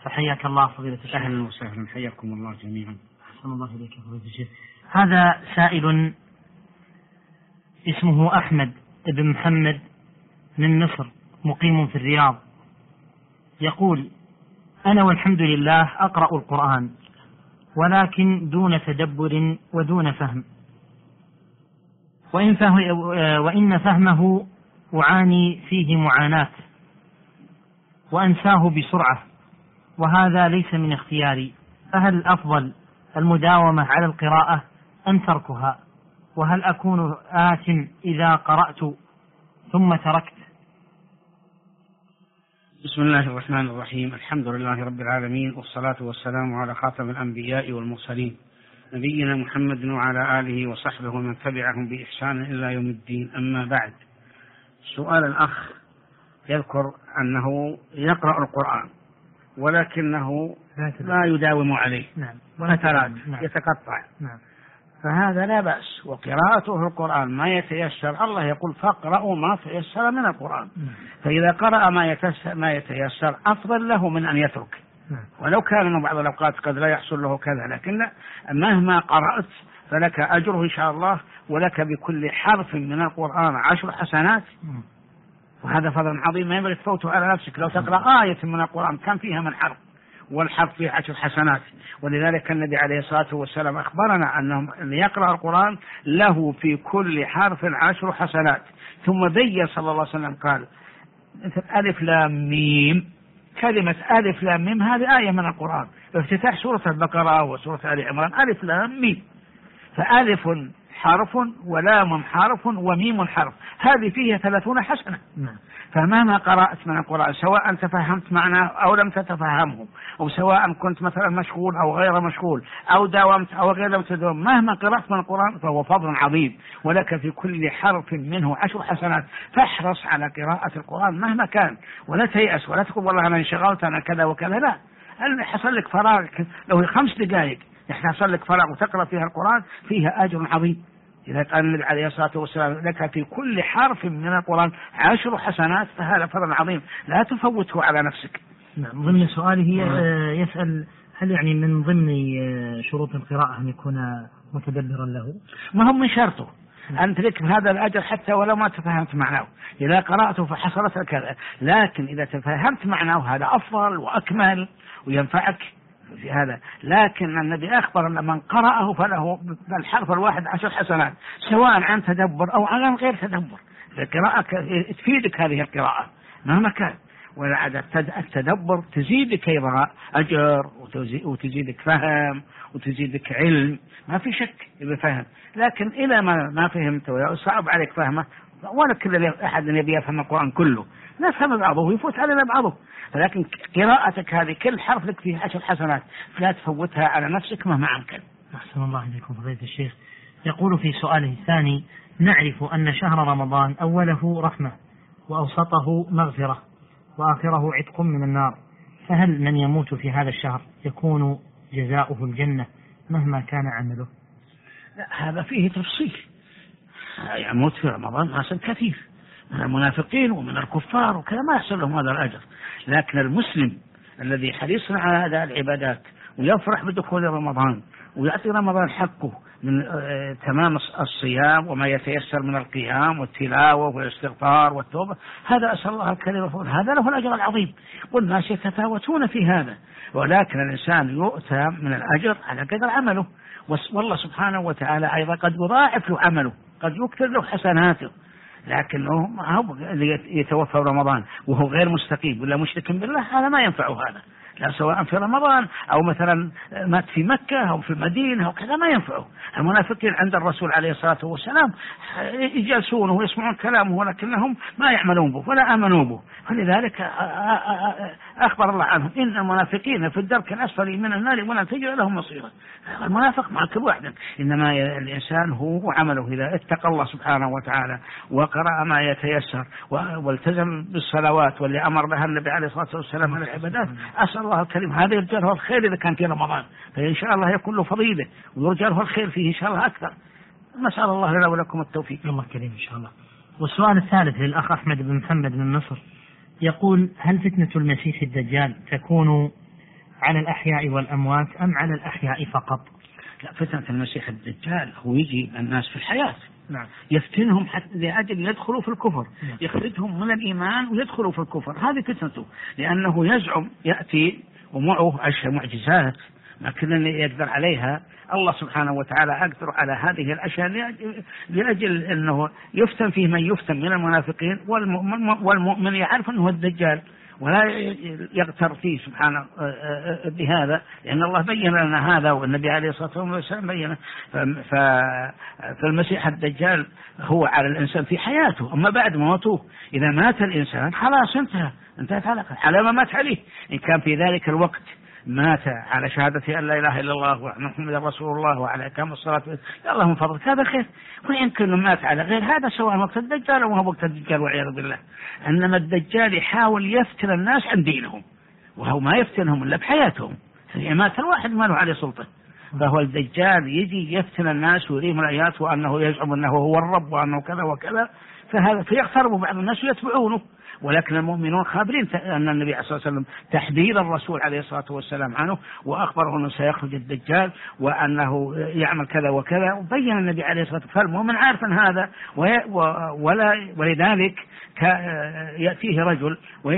فحياك الله فضيلة الشيخ. أهلا وسهلا، حياكم الله جميعا. أحسن الله إليك فضيلة الشيخ. هذا سائل اسمه أحمد بن محمد من مصر مقيم في الرياض، يقول: أنا والحمد لله أقرأ القرآن ولكن دون تدبر ودون فهم، وإن فهمه أعاني فيه معاناة وأنساه بسرعة، وهذا ليس من اختياري، فهل الأفضل المداومة على القراءة أم تركها؟ وهل أكون آثم إذا قرأت ثم تركت؟ بسم الله الرحمن الرحيم، الحمد لله رب العالمين، والصلاة والسلام على خاتم الأنبياء والمرسلين نبينا محمد وعلى آله وصحبه ومن تبعهم بإحسان إلى يوم الدين. أما بعد، سؤال الأخ يذكر أنه يقرأ القرآن ولكنه لا يداوم عليه، فترات يتقطع، فهذا لا بأس، وقراءته القرآن ما يتيسر، الله يقول: فاقرأوا ما تيسر من القرآن. فإذا قرأ ما يتيسر أفضل له من أن يترك، ولو كان بعض الأوقات قد لا يحصل له كذا، لكن لا، مهما قرأت فلك أجره إن شاء الله، ولك بكل حرف من القرآن 10 حسنات، وهذا فضل عظيم ما ينبغي تفوته على نفسك. لو تقرأ آية من القرآن كان فيها من حرف، والحرف فيه 10 حسنات. ولذلك النبي عليه الصلاة والسلام أخبرنا أنه اللي يقرأ القرآن له في كل حرف 10 حسنات. ثم بين صلى الله عليه وسلم قال: مثل ألف لام ميم، كلمة ألف لام ميم هذه آية من القرآن، افتتاح سورة البقرة وسورة آل عمران ألف لام ميم، فألف حرف ولام حرف وميم حرف، هذه فيها 30 حسنة. فمهما قرأت من القرآن، سواء تفهمت معناه أو لم تتفهمه، أو سواء كنت مثلا مشغول أو غير مشغول، أو داومت أو غير تداوم، مهما قرأت من القرآن فهو فضل عظيم، ولك في كل حرف منه 10 حسنات. فاحرص على قراءة القرآن مهما كان، ولا تيأس، ولا تقول والله أنا انشغلت أنا كذا وكذا، لا، هل حصل لك فراغ لو 5 دقائق يحصل لك فراغ وتقرأ فيها القرآن فيها أجر عظيم. إذا قال النبي عليه الصلاة والسلام: لك في كل حرف من القرآن 10 حسنات، فهذا فضل عظيم لا تفوته على نفسك. ضمن سؤاله يسأل: هل يعني من ضمن شروط القراءة أن يكون متدبرا له؟ ما هم من شرطه أن تلك هذا الأجر حتى ولو ما تفهمت معناه. إذا قرأته فحصلت كذا، لكن إذا تفهمت معناه هذا أفضل وأكمل وينفعك في هذا. لكن النبي أخبر أن من قرأه فله الحرف الواحد 10 حسنات، سواء عن تدبر أو عن غير تدبر. القراءة تفيدك هذه القراءة مهما كان، والعادة التدبر تزيدك أيضا أجر، وتزيدك فهم، وتزيدك علم، ما في شك بفهم. لكن إلى ما فهمت وصعب عليك فهمه، ولا كل أحد يبي يفهم القرآن كله، نفهم بعضه ويفوت علينا بعضه، لكن قراءتك هذه كل حرف لك فيه 10 حسنات، فلا تفوتها على نفسك مهما أمكن. أحسن الله إليكم فضيلة الشيخ. يقول في سؤاله الثاني: نعرف أن شهر رمضان أوله رحمة وأوسطه مغفرة وآخره عتق من النار، فهل من يموت في هذا الشهر يكون جزاؤه الجنة مهما كان عمله؟ لا، هذا فيه تفصيل. يموت في رمضان ناس كثير من المنافقين ومن الكفار وكذا ما يحصل لهم هذا الأجر، لكن المسلم الذي حريص على هذه العبادات ويفرح بدخول رمضان ويعطي رمضان حقه من تمام الصيام وما يتيسر من القيام والتلاوة والاستغفار والتوبة، هذا أسأل الله الكريم هذا له الأجر العظيم، والناس يتفاوتون في هذا، ولكن الإنسان يؤتى من الأجر على قدر عمله، والله سبحانه وتعالى أيضا قد يضاعف له عمله، قد يكتب له حسناته، لكنه هو يتوفى رمضان وهو غير مستقيم ولا مشرك بالله، هذا ما ينفعه هذا، لا سواء في رمضان أو مثلا مات في مكة أو في المدينة أو كذا ما ينفعه. المنافقين عند الرسول عليه الصلاة والسلام يجلسونه ويسمعون كلامه ولكنهم ما يعملون به ولا آمنوا به، فلذلك أخبر الله عنهم: إن المنافقين في الدرك الأسفل من النار ولن تجد لهم مصيرا. المنافق مع كل واحد، إنما الإنسان هو عمله إذا اتقى الله سبحانه وتعالى وقرأ ما يتيسر والتزم بالصلوات واللي أمر بها النبي عليه الصلاة والسلام على العبادات، أسأل الله الكريم هذا يرجى له الخير إذا كان في رمضان، فإن شاء الله يكون له فضيلة ويرجى له الخير فيه إن شاء الله أكثر. نسأل الله لنا ولكم التوفيق. الله الكريم إن شاء الله. والسؤال الثالث للأخ أحمد بن محمد من مصر، يقول: هل فتنة المسيح الدجال تكون على الأحياء والأموات أم على الأحياء فقط؟ لا، فتنة المسيح الدجال هو يجي الناس في الحياة، نعم. يفتنهم حتى لأجل يدخلوا في الكفر، يخرجهم من الإيمان ويدخلوا في الكفر، هذه فتنته، لأنه يزعم يأتي ومعه أشياء معجزات ما كنا يقدر عليها. الله سبحانه وتعالى أقدر على هذه الأشياء لأجل أنه يفتن فيه من يفتن من المنافقين، والمؤمن يعرف أنه الدجال ولا يغتر فيه سبحانه بهذا، لأن الله بين لنا هذا والنبي عليه الصلاة والسلام بينه. فالمسيح الدجال هو على الإنسان في حياته، أما بعد موته إذا مات الإنسان خلاص انتهت علاقة على ما مات عليه. إن كان في ذلك الوقت مات على شهادة أن لا إله إلا الله وأن محمد رسول الله وعلى إقام الصلاة الله من فضلك هذا خير، ويمكن مات على غير هذا سواء وقت الدجال أو وقت الدجال والعياذ بالله. إنما الدجال يحاول يفتن الناس عن دينهم، وهو ما يفتنهم إلا بحياتهم، مات الواحد ما له عليه سلطة. فهو الدجال يجي يفتن الناس ويريهم الآيات وأنه يزعم أنه هو الرب وأنه كذا وكذا، فيقترب بعض الناس ويتبعونه. ولكن المؤمنون خابرين أن النبي صلى الله عليه وسلم تحذير الرسول عليه الصلاة والسلام عنه، وأخبره أنه سيخرج الدجال وأنه يعمل كذا وكذا، وبين النبي عليه الصلاة والسلام. فالمؤمن عارف هذا، ولذلك يأتيه رجل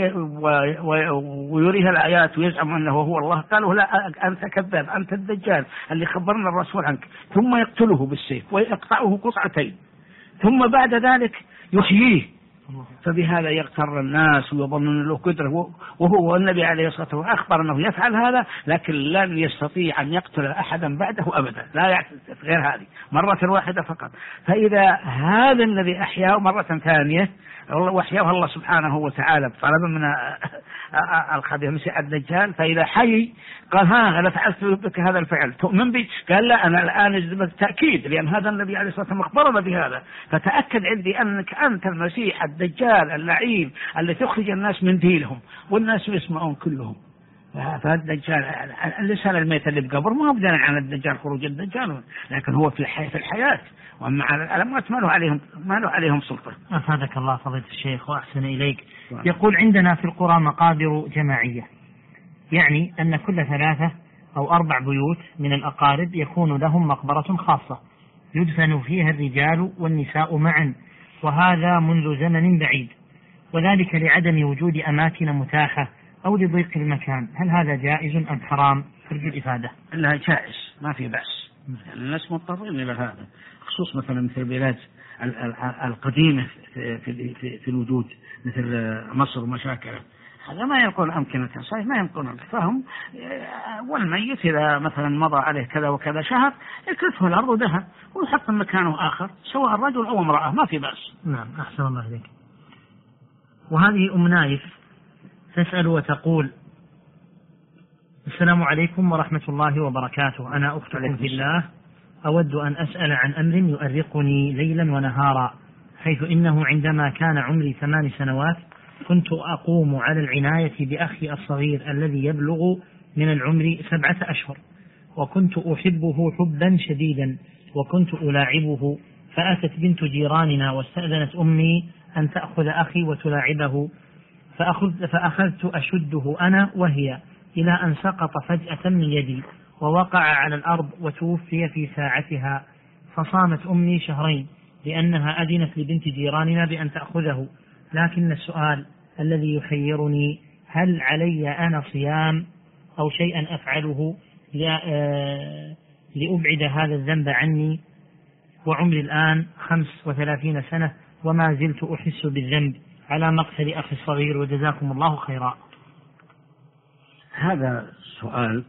ويريه الآيات ويزعم أنه هو الله، قالوا لا أنت كذاب، أنت الدجال اللي خبرنا الرسول عنك، ثم يقتله بالسيف ويقطعه قطعتين ثم بعد ذلك يحييه. فبهذا يغتر الناس ويظنون له قدرة، وهو النبي عليه الصلاة والسلام أخبر أنه يفعل هذا، لكن لن يستطيع أن يقتل أحدا بعده أبدا، لا يعتد غير هذه مرة واحدة فقط. فإذا هذا الذي أحياه مرة ثانية وأحياه الله سبحانه وتعالى طلبا من الخبيث مسيح الدجال، فإذا حي قال ها أنا فعلت بك هذا الفعل تؤمن بي؟ قال لا أنا الآن أجذبك تأكيد، لأن هذا النبي عليه الصلاة والسلام أخبرنا بهذا، فتأكد عندي أنك أنت المسيح الدجال اللعين اللي تخرج الناس من دينهم والناس يسمعون كلهم. فالدجال اللسان الميت اللي بقبر ما هو بدنا عن الدجال خروج الدجال، لكن هو في الحياة، وأما على الأموات ما له عليهم سلطة. أفادك الله فضيلة الشيخ وأحسن إليك. يقول عندنا في القرى مقابر جماعية، يعني أن كل 3 أو 4 بيوت من الأقارب يكون لهم مقبرة خاصة يدفن فيها الرجال والنساء معا، وهذا منذ زمن بعيد، وذلك لعدم وجود أماكن متاحة أو لضيق المكان. هل هذا جائز أم حرام؟ ترجو الإفادة. لا جائز، ما في بأس، الناس مضطرين إلى هذا، خصوص مثلا مثل البلاد القديمة في الوجود مثل مصر ومشاكله، هذا ما يكون أمكنة صحيح، ما يمكن فهم. والميت إذا مثلا مضى عليه كذا وكذا شهر يكلفه الأرض ودهن ويحط مكانه آخر سواء رجل أو امرأة، ما في بأس. نعم أحسن الله إليك. وهذه أم نايف تسأل وتقول: السلام عليكم ورحمة الله وبركاته، أنا أختكم في الله، أود أن أسأل عن أمر يؤرقني ليلا ونهارا، حيث إنه عندما كان عمري 8 سنوات كنت أقوم على العناية بأخي الصغير الذي يبلغ من العمر 7 أشهر، وكنت أحبه حبا شديدا وكنت ألاعبه، فأتت بنت جيراننا واستأذنت أمي أن تأخذ أخي وتلاعبه، فأخذت أشده أنا وهي إلى أن سقط فجأة من يدي ووقع على الأرض وتوفي في ساعتها، فصامت أمي 2 شهر لأنها أذنت لبنت جيراننا بأن تأخذه. لكن السؤال الذي يحيرني: هل علي أنا صيام أو شيئا أفعله لأبعد هذا الذنب عني؟ وعمري الآن 35 سنة وما زلت أحس بالذنب على مقتل أخي الصغير، وجزاكم الله خيرا. هذا السؤال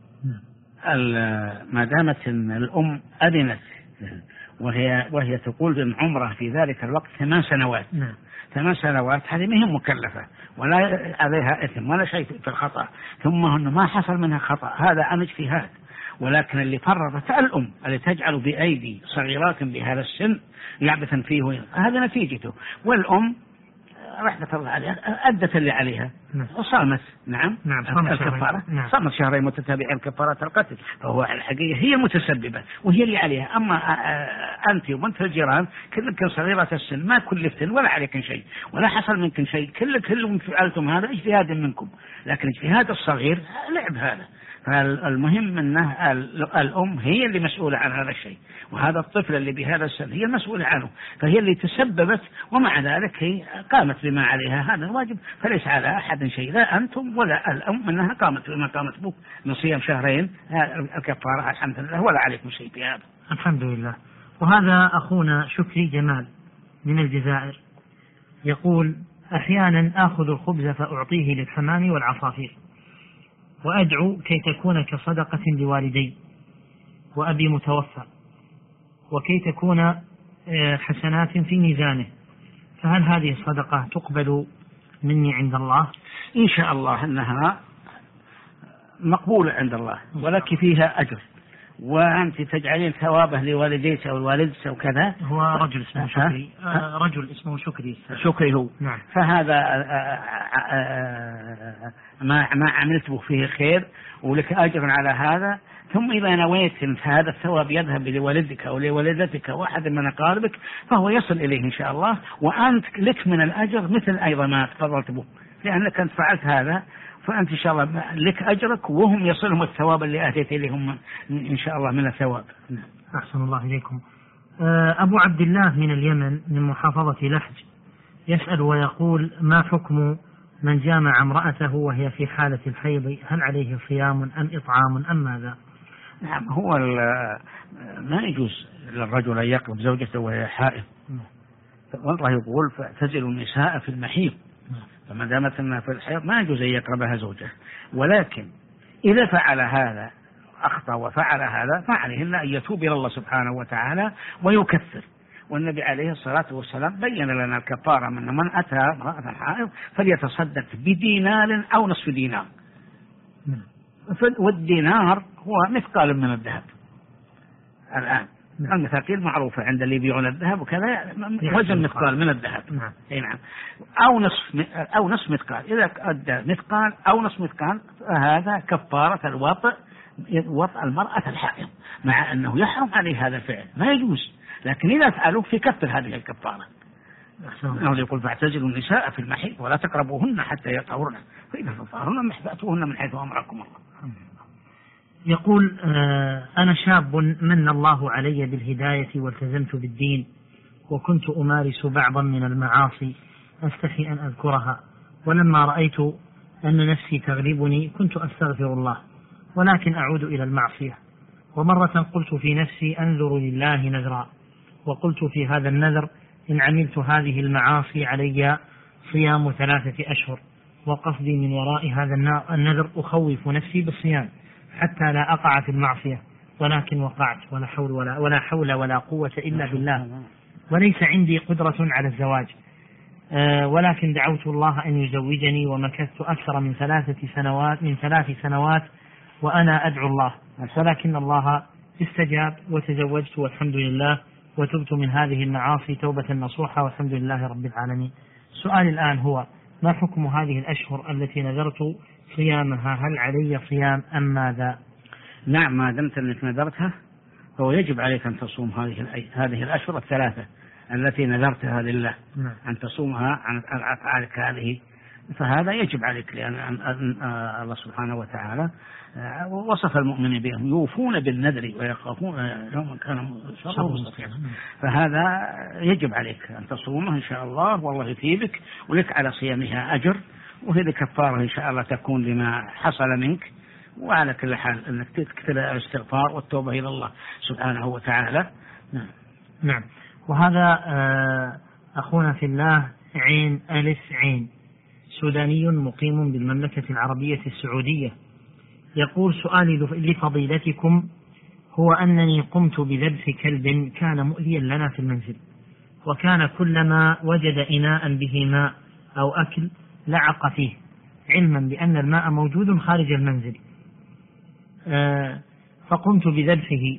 ما دامت أن الأم أذنت وهي تقول بأن عمره في ذلك الوقت 8 سنوات، 8 سنوات، هذه ما هي مكلفة ولا عليها إثم ولا شيء في الخطأ، ثم أنه ما حصل منها خطأ، هذا عن اجتهاد. ولكن اللي فرطت الأم اللي تجعل بأيدي صغيرات بهذا السن لعبة فيه، هذا نتيجته. والأم رحمة الله عليها أدت اللي عليها وصامت. نعم الكفارة صامت شهرين متتابعين كفارة القتل، فهو الحقيقة هي متسببة وهي اللي عليها. أما أنت وبنت الجيران كلكم صغيرة السن ما كلفتن ولا عليكم شيء ولا حصل منكم شيء، كلكم فعلتم هذا اجتهاد منكم، لكن اجتهاد الصغير لعب هذا. فالمهم أنه الأم هي اللي مسؤولة عن هذا الشيء، وهذا الطفل اللي بهذا السن هي المسؤولة عنه، فهي اللي تسببت ومع ذلك هي قامت بما عليها، هذا الواجب، فليس على أحد شيء، لا أنتم ولا الأم أنها قامت بما قامت به من صيام شهرين الكفارة الحمد لله، ولا عليكم شيء بهذا الحمد لله. وهذا أخونا شكري جمال من الجزائر يقول: أحيانا آخذ الخبز فأعطيه للحمام والعصافير وأدعو كي تكون كصدقة لوالدي وأبي متوفى وكي تكون حسنات في ميزانه، فهل هذه الصدقة تقبل مني عند الله؟ إن شاء الله أنها مقبولة عند الله ولك فيها أجر، وأنت تجعلين ثوابه لوالديك أو الوالدك أو كذا. هو رجل اسمه شكري، رجل اسمه شكري هو. نعم. فهذا ما عملته فيه خير ولك أجر على هذا، ثم إذا نويت أن هذا الثواب يذهب لوالدك أو لوالدتك أو أحد من أقاربك فهو يصل إليه إن شاء الله، وأنت لك من الأجر مثل أيضا ما تفضلت به، لأنك أنت فعلت هذا، فأنت إن شاء الله لك أجرك وهم يصلهم الثواب اللي أهديت إليهم إن شاء الله من الثواب. أحسن الله إليكم. أبو عبد الله من اليمن من محافظة لحج يسأل ويقول: ما حكم من جامع امرأته وهي في حالة الحيض؟ هل عليه صيام أم إطعام أم ماذا؟ نعم، هو ما يجوز للرجل أن يقرب زوجته وهي حائض، والله يقول: فاعتزلوا النساء في المحيض، فما دامت أنها في الحيض ما يجوز أن يقربها زوجه، ولكن إذا فعل هذا أخطأ وفعل هذا فعليه إلا أن يتوب إلى الله سبحانه وتعالى ويكفر، والنبي عليه الصلاة والسلام بين لنا الكفارة: من أتى امرأة حائض فليتصدق بدينار أو نصف دينار، والدينار هو مثقال من الذهب. الآن المثاقيل معروفة عند اللي يبيعون الذهب وكذا، وزن مثقال من الذهب. نعم. أو نصف مثقال، إذا أدى مثقال أو نصف مثقال فهذا كفارة وطأ المرأة الحائض، مع أنه يحرم عليه هذا الفعل ما يجوز، لكن إذا فعلوا في كفر هذه الكفارة. الله يقول: فاعتزلوا النساء في المحيض ولا تقربوهن حتى يطهرن فإذا تطهرن فأتوهن من حيث أمركم الله. يقول: أنا شاب من الله علي بالهداية والتزمت بالدين، وكنت أمارس بعضا من المعاصي أستحي أن أذكرها، ولما رأيت أن نفسي تغلبني كنت أستغفر الله، ولكن أعود إلى المعصية. ومرة قلت في نفسي: أنذر لله نذرا، وقلت في هذا النذر: إن عملت هذه المعاصي علي صيام 3 أشهر، وقصدي من وراء هذا النذر أخوف نفسي بالصيام حتى لا أقع في المعصية، ولكن وقعت، ولا حول ولا قوة إلا بالله، وليس عندي قدرة على الزواج، ولكن دعوت الله أن يزوجني، ومكثت أكثر من 3 سنوات وأنا أدعو الله، ولكن الله استجاب وتزوجت والحمد لله، وتبت من هذه المعاصي توبة نصوحة والحمد لله رب العالمين. السؤال الآن هو: ما حكم هذه الأشهر التي نذرت صيامها؟ هل علي صيام أم ماذا؟ نعم، ما دمت أنك نذرتها فهو يجب عليك أن تصوم هذه الأشهر 3 التي نذرتها لله، أن تصومها عن أفعالك هذه، فهذا يجب عليك، لأن الله سبحانه وتعالى وصف المؤمنين بهم: يوفون بالنذر ويخافون يوما كان شره مستطيرا، فهذا يجب عليك أن تصومه إن شاء الله، والله يثيبك ولك على صيامها أجر، وهذه كفارة إن شاء الله تكون لما حصل منك. وعلى كل حال أنك تكثر الاستغفار والتوبة إلى الله سبحانه وتعالى. نعم. وهذا أخونا في الله عين ألف عين سوداني مقيم بالمملكة العربية السعودية يقول: سؤالي لفضيلتكم هو أنني قمت بذبح كلب كان مؤذيا لنا في المنزل، وكان كلما وجد إناء به ماء أو أكل لعق فيه، علما بأن الماء موجود خارج المنزل، فقمت بذبحه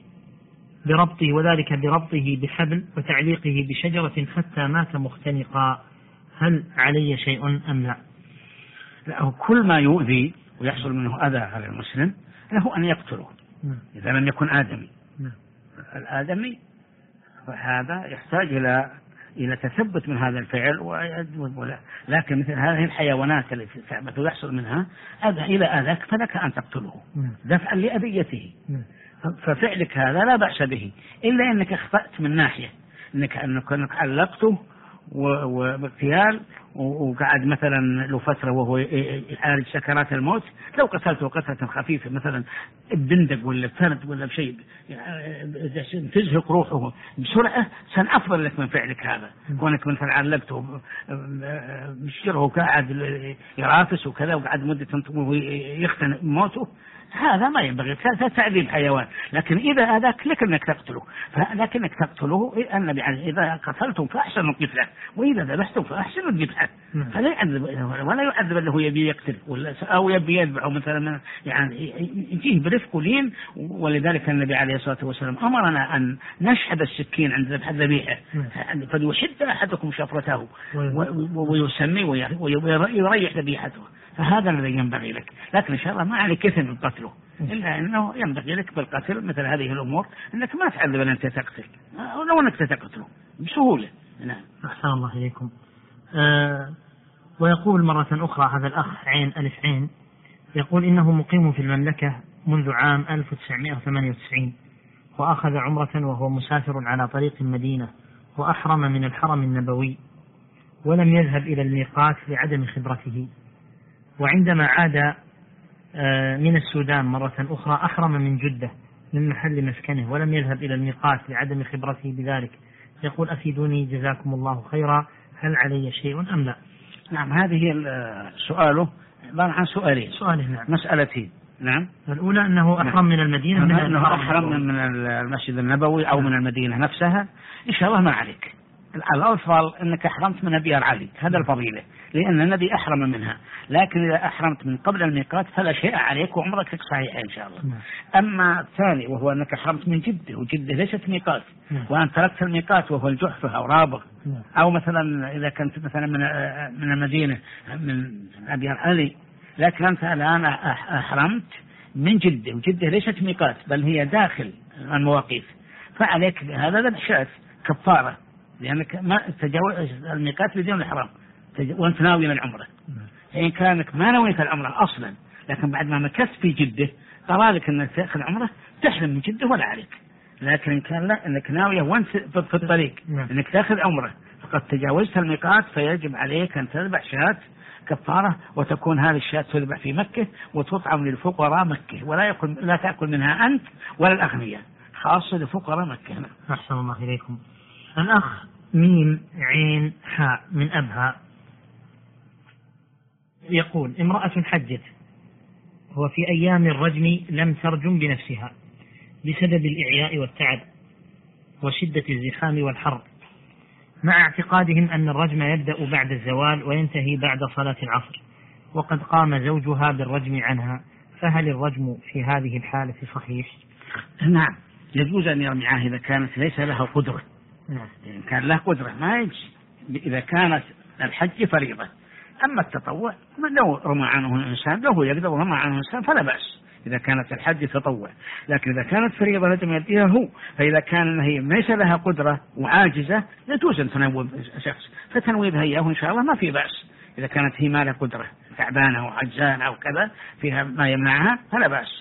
وذلك بربطه بحبل وتعليقه بشجرة حتى مات مختنقا، هل علي شيء أم لا؟ لا، كل ما يؤذي ويحصل منه أذى على المسلم له أن يقتله إذا لم يكن آدمي. الآدمي فهذا يحتاج إلى تثبت من هذا الفعل لكن مثل هذه الحيوانات التي تعبث ويحصل منها أذى إلى أذاك فلك أن تقتله دفعا لأذيته. ففعلك هذا لا بأس به إلا أنك أخطأت من ناحية أنك علقته واغتيال وقعد مثلا له فترة وهو يعالج سكرات الموت. لو قتلته قتلة خفيفة مثلا بندق ولا فرد ولا بشيء تزهق روحه بسرعة سنأفضل لك من فعلك هذا. كونك مثلا علقته بشجره قاعد يرافس وكذا وقعد مدة ويختن موته هذا ما ينبغي تعذيب حيوان. لكن إذا أذاك لك أنك تقتله لكنك تقتله النبي إذا قتلتم فأحسنوا القتلة وإذا ذبحتم فأحسنوا الذبحة. فلا يعذب ولا يعذب اللي هو يبي يقتل أو يبي يذبح مثلا يعني يجيه برفق ولين. ولذلك النبي عليه الصلاة والسلام أمرنا أن نشحذ السكين عند ذبح الذبيحة فليشد أحدكم شفرته ويسمي ويريح ذبيحته. فهذا الذي ينبغي لك. لكن إن شاء الله ما عليك إثم قتله إلا أنه ينبغي لك بالقتل مثل هذه الأمور أنك ما تعذب أن أنت تقتل ولو أنك تقتله بسهولة. نعم. أحسن الله إليكم. ويقول مرة أخرى هذا الأخ عين ألف عين يقول إنه مقيم في المملكة منذ عام 1998 وأخذ عمرة وهو مسافر على طريق المدينة وأحرم من الحرم النبوي ولم يذهب إلى الميقات لعدم خبرته. وعندما عاد من السودان مرة أخرى أحرم من جدة من محل مسكنه ولم يذهب إلى الميقات لعدم خبرته بذلك. يقول أفيدوني جزاكم الله خيرا هل علي شيء أم لا؟ نعم. هذه سؤاله عبارة عن سؤالين. نعم. مسألتين. نعم. الأولى أنه أحرم من المدينة أنه أحرم من المسجد النبوي أو من المدينة نفسها. إن شاء الله ما عليك. الأفضل أنك أحرمت من أبيار علي هذا الفضيلة لأن النبي أحرم منها. لكن إذا أحرمت من قبل الميقات فلا شيء عليك وعمرك صحيح إن شاء الله. أما الثاني وهو أنك أحرمت من جدة وجدة ليست ميقات وأن تركت الميقات وهو الجحفة أو رابغ أو مثلا إذا كنت مثلا من المدينة من أبيار علي لكن أنت الآن أحرمت من جدة وجدة ليست ميقات بل هي داخل المواقيت فعليك هذا ذبح كفارة لأنك ما تجاوز الميقات بدون الحرام وأنت ناوي العمرة. إن كانك ما نويت العمرة أصلا لكن بعد ما مكثت في جدة أرادك أنك تأخذ عمرة تحرم من جدة ولا عليك. لكن إن كان لا أنك ناوية وأنت في الطريق أنك تأخذ عمرة فقد تجاوزت الميقات فيجب عليك أن تذبح شاة كفارة وتكون هذه الشاة تذبح في مكة وتطعم للفقراء مكة لا تأكل منها أنت ولا الأغنياء خاصة لفقراء مكة. أحسن الله إليكم. الأخ ميم عين حاء من أبها يقول امرأة حجت وفي أيام الرجم لم ترجم بنفسها بسبب الإعياء والتعب وشدة الزحام والحر مع اعتقادهم أن الرجم يبدأ بعد الزوال وينتهي بعد صلاة العصر وقد قام زوجها بالرجم عنها فهل الرجم في هذه الحالة صحيح؟ نعم يجوز أن يرمعها إذا كانت ليس لها قدرة. إن كان له قدرة ما يجي إذا كانت الحج فريضة. أما التطوع لو رمى عنه الإنسان لو يقدر ورمى عنه الإنسان فلا بأس إذا كانت الحج تطوع. لكن إذا كانت فريضة لازم يديها هو. فإذا كان هي ليس لها قدرة وعاجزة يجوز أن تنوب شخص فتنويبها إياه إن شاء الله ما في بأس. إذا كانت هي ما لها قدرة تعبانة وعجزانة أو كذا فيها ما يمنعها فلا بأس.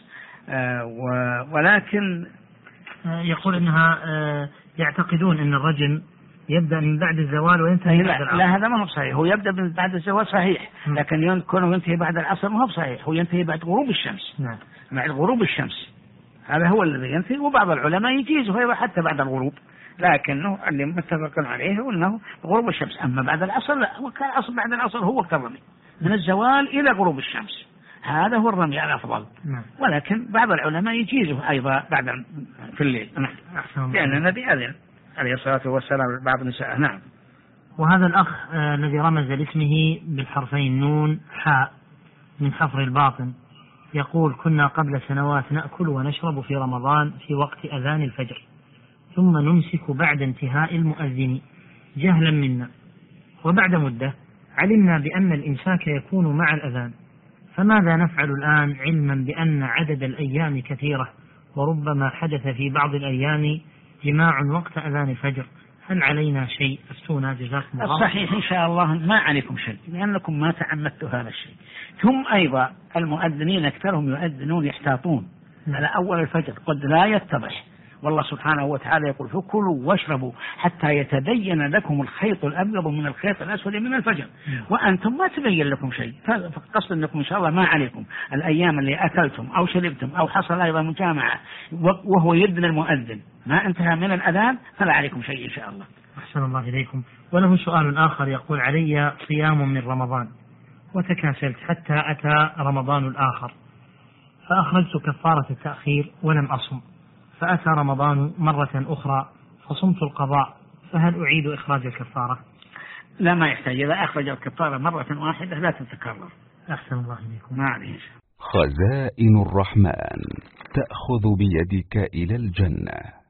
ولكن يقول إنها يعتقدون أن الرجم يبدأ من بعد الزوال وينتهي بعد العصر. لا هذا ما هو صحيح. هو يبدأ من بعد الزوال صحيح لكن يكون ينتهي بعد العصر ما هو صحيح. هو ينتهي بعد غروب الشمس. نعم. بعد غروب الشمس هذا هو الذي ينتهي. وبعض العلماء يجيزه حتى بعد الغروب لكنه اللي متفق عليه أنه غروب الشمس. أما بعد العصر لا وكان أصل بعد العصر هو الرمي من الزوال إلى غروب الشمس هذا هو الرمي الأفضل. ولكن بعض العلماء يجيزه أيضا بعد في الليل لأن النبي أذن عليه الصلاة والسلام بعض النساء. نعم. وهذا الأخ الذي رمز لاسمه بالحرفين نون حاء من حفر الباطن يقول كنا قبل سنوات نأكل ونشرب في رمضان في وقت أذان الفجر ثم نمسك بعد انتهاء المؤذن جهلا منا وبعد مدة علمنا بأن الإمساك يكون مع الأذان، فماذا نفعل الآن علما بأن عدد الأيام كثيرة وربما حدث في بعض الأيام جماع وقت أذان الفجر؟ هل علينا شيء؟ أفتونا جزاكم الله. الصحيح إن شاء الله ما عليكم شيء، لأنكم ما تعمدتوا هذا الشيء. ثم أيضا المؤذنين أكثرهم يؤذنون يحتاطون على أول الفجر، قد لا يتضح، والله سبحانه وتعالى يقول فكلوا واشربوا حتى يتبين لكم الخيط الأبيض من الخيط الأسود من الفجر، وأنتم ما تبين لكم شيء. فقصد أنكم إن شاء الله ما عليكم الأيام اللي أكلتم أو شربتم أو حصل أيضا مجامعة وهو يدن المؤذن ما انتهى من الأذان فلا عليكم شيء إن شاء الله. أحسن الله إليكم. وله سؤال آخر يقول: علي صيام من رمضان وتكاسلت حتى أتى رمضان الآخر، فأخرجت كفارة التأخير ولم أصم، فأتى رمضان مرة أخرى فصمت القضاء، فهل أعيد إخراج الكفارة؟ لا، ما يحتاج. إذا أخرج الكفارة مرة واحدة لا تتكرر. أحسن الله إليكم. ما عليه. خزائن الرحمن تأخذ بيدك إلى الجنة.